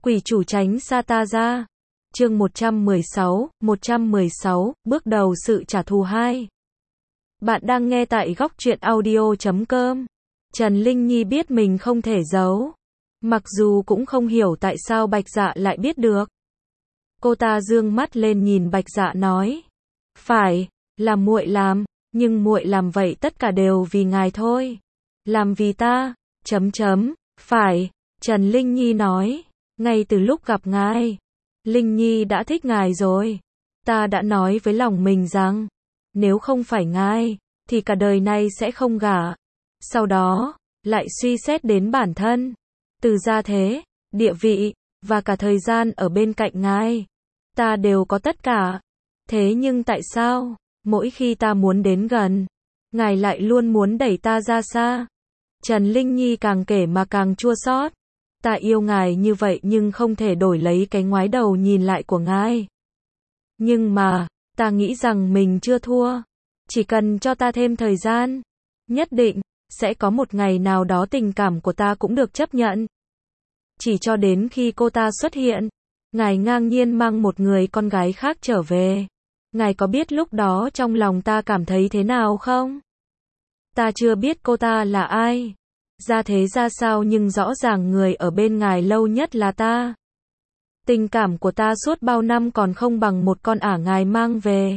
Quỷ chủ tránh xa ta ra. Chương 116, bước đầu sự trả thù 2. Bạn đang nghe tại góc truyện audio.com. Trần Linh Nhi biết mình không thể giấu. Mặc dù cũng không hiểu tại sao Bạch Dạ lại biết được. Cô ta dương mắt lên nhìn Bạch Dạ nói. Phải, là muội làm, nhưng muội làm vậy tất cả đều vì ngài thôi. Làm vì ta, phải, Trần Linh Nhi nói. Ngay từ lúc gặp ngài, Linh Nhi đã thích ngài rồi. Ta đã nói với lòng mình rằng, nếu không phải ngài, thì cả đời này sẽ không gả. Sau đó, lại suy xét đến bản thân, từ gia thế, địa vị, và cả thời gian ở bên cạnh ngài. Ta đều có tất cả. Thế nhưng tại sao, mỗi khi ta muốn đến gần, ngài lại luôn muốn đẩy ta ra xa? Trần Linh Nhi càng kể mà càng chua xót. Ta yêu ngài như vậy nhưng không thể đổi lấy cái ngoái đầu nhìn lại của ngài. Nhưng mà, ta nghĩ rằng mình chưa thua. Chỉ cần cho ta thêm thời gian, nhất định, sẽ có một ngày nào đó tình cảm của ta cũng được chấp nhận. Chỉ cho đến khi cô ta xuất hiện, ngài ngang nhiên mang một người con gái khác trở về. Ngài có biết lúc đó trong lòng ta cảm thấy thế nào không? Ta chưa biết cô ta là ai, gia thế ra sao, nhưng rõ ràng người ở bên ngài lâu nhất là ta. Tình cảm của ta suốt bao năm còn không bằng một con ả ngài mang về.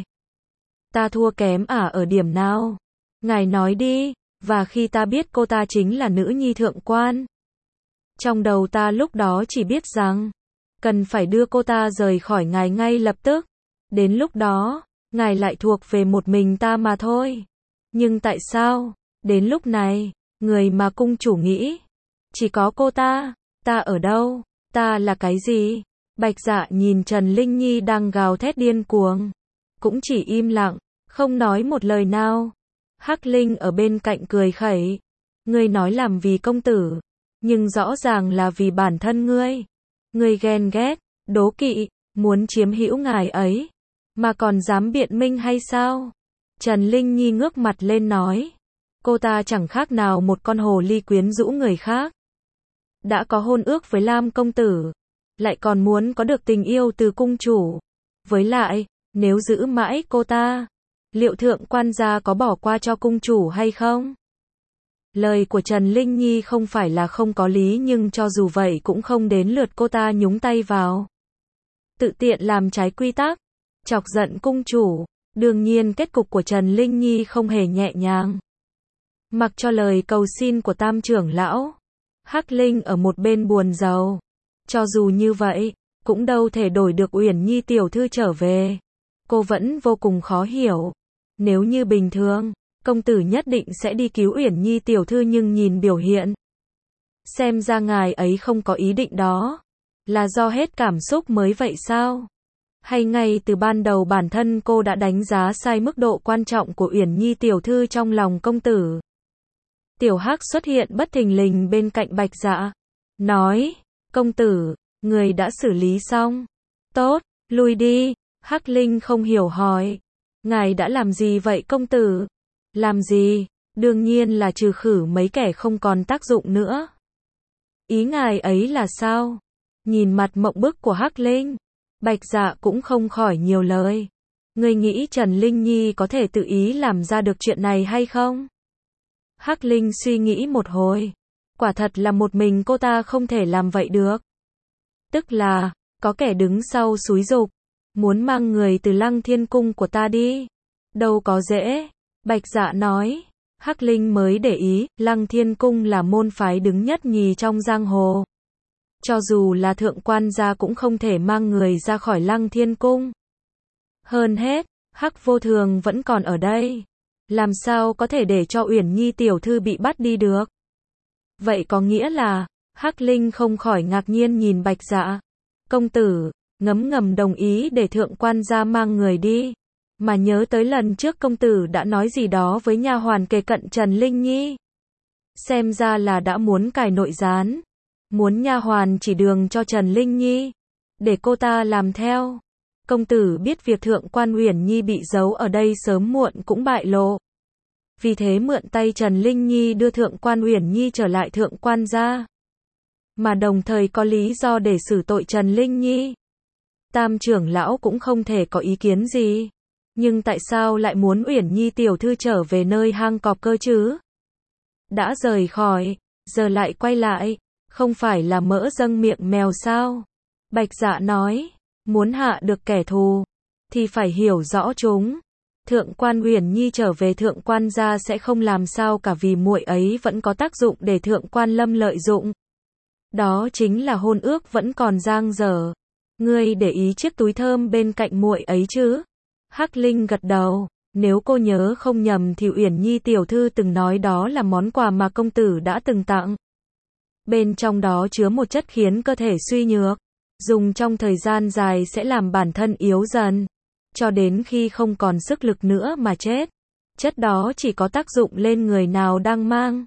Ta thua kém ả ở điểm nào? Ngài nói đi. Và khi ta biết cô ta chính là nữ nhi thượng quan, trong đầu ta lúc đó chỉ biết rằng, cần phải đưa cô ta rời khỏi ngài ngay lập tức. Đến lúc đó, ngài lại thuộc về một mình ta mà thôi. Nhưng tại sao, đến lúc này, người mà cung chủ nghĩ, chỉ có cô ta? Ta ở đâu? Ta là cái gì? Bạch Dạ nhìn Trần Linh Nhi đang gào thét điên cuồng, cũng chỉ im lặng, không nói một lời nào. Hắc Linh ở bên cạnh cười khẩy. Ngươi nói làm vì công tử, nhưng rõ ràng là vì bản thân ngươi. Ngươi ghen ghét, đố kỵ, muốn chiếm hữu ngài ấy, mà còn dám biện minh hay sao? Trần Linh Nhi ngước mặt lên nói. Cô ta chẳng khác nào một con hồ ly quyến rũ người khác. Đã có hôn ước với Lam công tử, lại còn muốn có được tình yêu từ cung chủ. Với lại, nếu giữ mãi cô ta, liệu thượng quan gia có bỏ qua cho cung chủ hay không? Lời của Trần Linh Nhi không phải là không có lý, nhưng cho dù vậy cũng không đến lượt cô ta nhúng tay vào. Tự tiện làm trái quy tắc, chọc giận cung chủ. Đương nhiên kết cục của Trần Linh Nhi không hề nhẹ nhàng. Mặc cho lời cầu xin của Tam trưởng lão, Hắc Linh ở một bên buồn rầu. Cho dù như vậy, cũng đâu thể đổi được Uyển Nhi tiểu thư trở về. Cô vẫn vô cùng khó hiểu. Nếu như bình thường, công tử nhất định sẽ đi cứu Uyển Nhi tiểu thư, nhưng nhìn biểu hiện, xem ra ngài ấy không có ý định đó. Là do hết cảm xúc mới vậy sao? Hay ngay từ ban đầu bản thân cô đã đánh giá sai mức độ quan trọng của Uyển Nhi tiểu thư trong lòng công tử? Tiểu Hắc xuất hiện bất thình lình bên cạnh Bạch Dạ, nói, công tử, người đã xử lý xong. Tốt, lui đi. Hắc Linh không hiểu hỏi, ngài đã làm gì vậy công tử? Làm gì? Đương nhiên là trừ khử mấy kẻ không còn tác dụng nữa. Ý ngài ấy là sao? Nhìn mặt mộng bức của Hắc Linh, Bạch Dạ cũng không khỏi nhiều lời. Ngươi nghĩ Trần Linh Nhi có thể tự ý làm ra được chuyện này hay không? Hắc Linh suy nghĩ một hồi. Quả thật là một mình cô ta không thể làm vậy được. Tức là, có kẻ đứng sau xúi giục, muốn mang người từ Lăng Thiên Cung của ta đi. Đâu có dễ. Bạch Dạ nói. Hắc Linh mới để ý, Lăng Thiên Cung là môn phái đứng nhất nhì trong giang hồ. Cho dù là thượng quan gia cũng không thể mang người ra khỏi Lăng Thiên Cung. Hơn hết, Hắc Vô Thường vẫn còn ở đây. Làm sao có thể để cho Uyển Nhi tiểu thư bị bắt đi được? Vậy có nghĩa là, Hắc Linh không khỏi ngạc nhiên nhìn Bạch Dạ. Công tử, ngấm ngầm đồng ý để thượng quan gia mang người đi. Mà nhớ tới lần trước công tử đã nói gì đó với nha hoàn kề cận Trần Linh Nhi. Xem ra là đã muốn cài nội gián. Muốn nha hoàn chỉ đường cho Trần Linh Nhi, để cô ta làm theo. Công tử biết việc thượng quan Uyển Nhi bị giấu ở đây sớm muộn cũng bại lộ. Vì thế mượn tay Trần Linh Nhi đưa thượng quan Uyển Nhi trở lại thượng quan gia. mà đồng thời có lý do để xử tội Trần Linh Nhi. Tam trưởng lão cũng không thể có ý kiến gì. Nhưng tại sao lại muốn Uyển Nhi tiểu thư trở về nơi hang cọp cơ chứ? Đã rời khỏi, giờ lại quay lại, không phải là mỡ dâng miệng mèo sao? Bạch Dạ nói, muốn hạ được kẻ thù, thì phải hiểu rõ chúng. Thượng quan Uyển Nhi trở về thượng quan gia sẽ không làm sao cả vì muội ấy vẫn có tác dụng để thượng quan Lâm lợi dụng. Đó chính là hôn ước vẫn còn dang dở. Ngươi để ý chiếc túi thơm bên cạnh muội ấy chứ? Hắc Linh gật đầu, nếu cô nhớ không nhầm thì Uyển Nhi tiểu thư từng nói đó là món quà mà công tử đã từng tặng. Bên trong đó chứa một chất khiến cơ thể suy nhược, dùng trong thời gian dài sẽ làm bản thân yếu dần, cho đến khi không còn sức lực nữa mà chết. Chất đó chỉ có tác dụng lên người nào đang mang.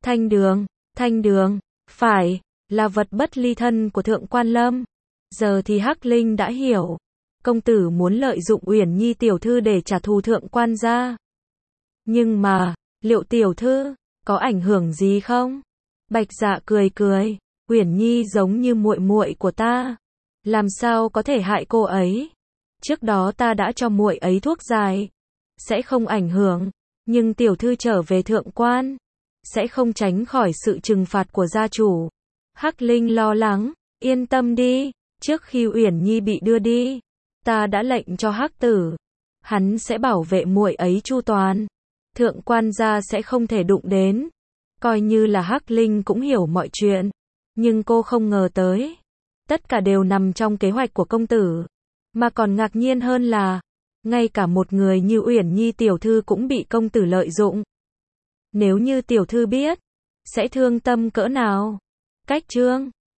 Thanh đường, phải, là vật bất ly thân của thượng quan Lâm. Giờ thì Hắc Linh đã hiểu. Công tử muốn lợi dụng Uyển Nhi tiểu thư để trả thù thượng quan gia. Nhưng mà, liệu tiểu thư có ảnh hưởng gì không? Bạch Dạ cười cười, Uyển Nhi giống như muội muội của ta, làm sao có thể hại cô ấy? Trước đó ta đã cho muội ấy thuốc giải, sẽ không ảnh hưởng, nhưng tiểu thư trở về thượng quan, sẽ không tránh khỏi sự trừng phạt của gia chủ. Hắc Linh lo lắng, yên tâm đi, trước khi Uyển Nhi bị đưa đi, ta đã lệnh cho Hắc Tử, hắn sẽ bảo vệ muội ấy chu toàn, thượng quan gia sẽ không thể đụng đến. Coi như là Hắc Linh cũng hiểu mọi chuyện, nhưng cô không ngờ tới, tất cả đều nằm trong kế hoạch của công tử, mà còn ngạc nhiên hơn là, ngay cả một người như Uyển Nhi tiểu thư cũng bị công tử lợi dụng. Nếu như tiểu thư biết, sẽ thương tâm cỡ nào? Cách chương